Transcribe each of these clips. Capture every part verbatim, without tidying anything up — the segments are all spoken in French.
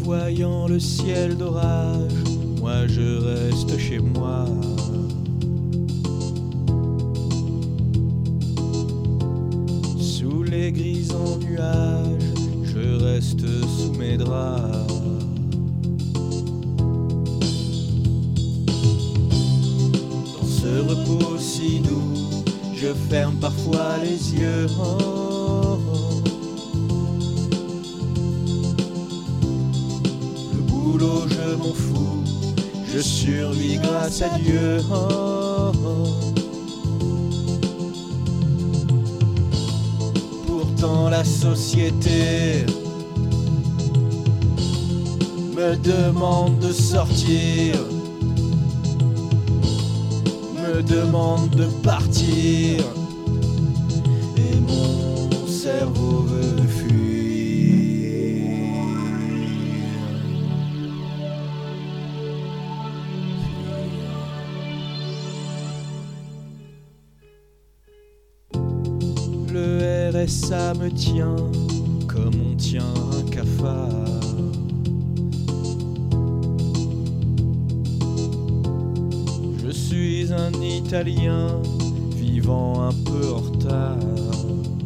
voyant le ciel d'orage, moi je reste chez moi. Sous les grisants nuages, je reste sous mes draps. Dans ce repos si doux, je ferme parfois les yeux. Oh, oh. Le boulot, je m'en fous, je survis grâce à Dieu. Oh, oh. Pourtant la société me demande de sortir, me demande de partir, et mon cerveau veut fuir. Le R S A me tient comme on tient un cafard. Je suis un Italien vivant un peu en retard.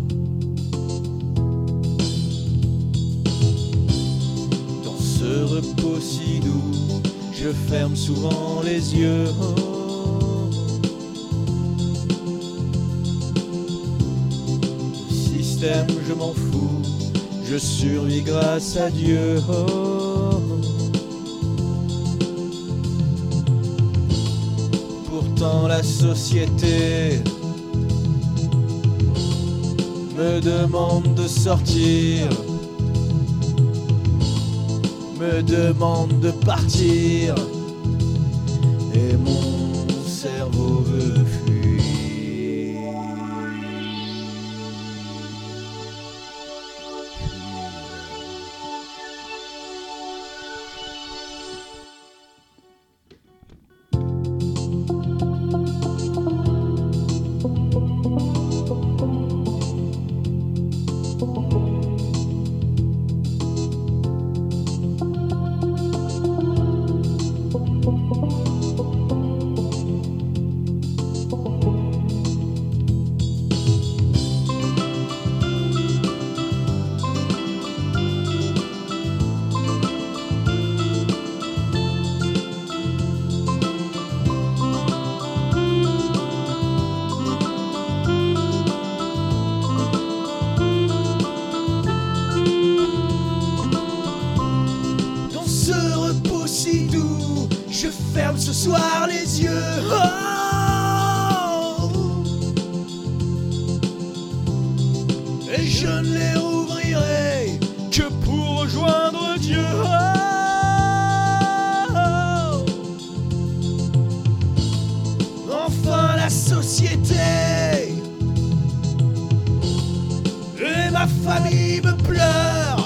Dans ce repos si doux, je ferme souvent les yeux. Oh. Le système, je m'en fous, je survis grâce à Dieu. Oh. Pourtant la société me demande de sortir, me demande de partir, et mon cerveau veut fuir. Si doux, je ferme ce soir les yeux. Oh, et je ne les rouvrirai que pour rejoindre Dieu. Oh, enfin la société et ma famille me pleurent.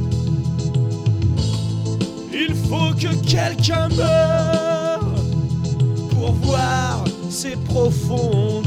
Il faut que quelqu'un meure pour voir ces profondes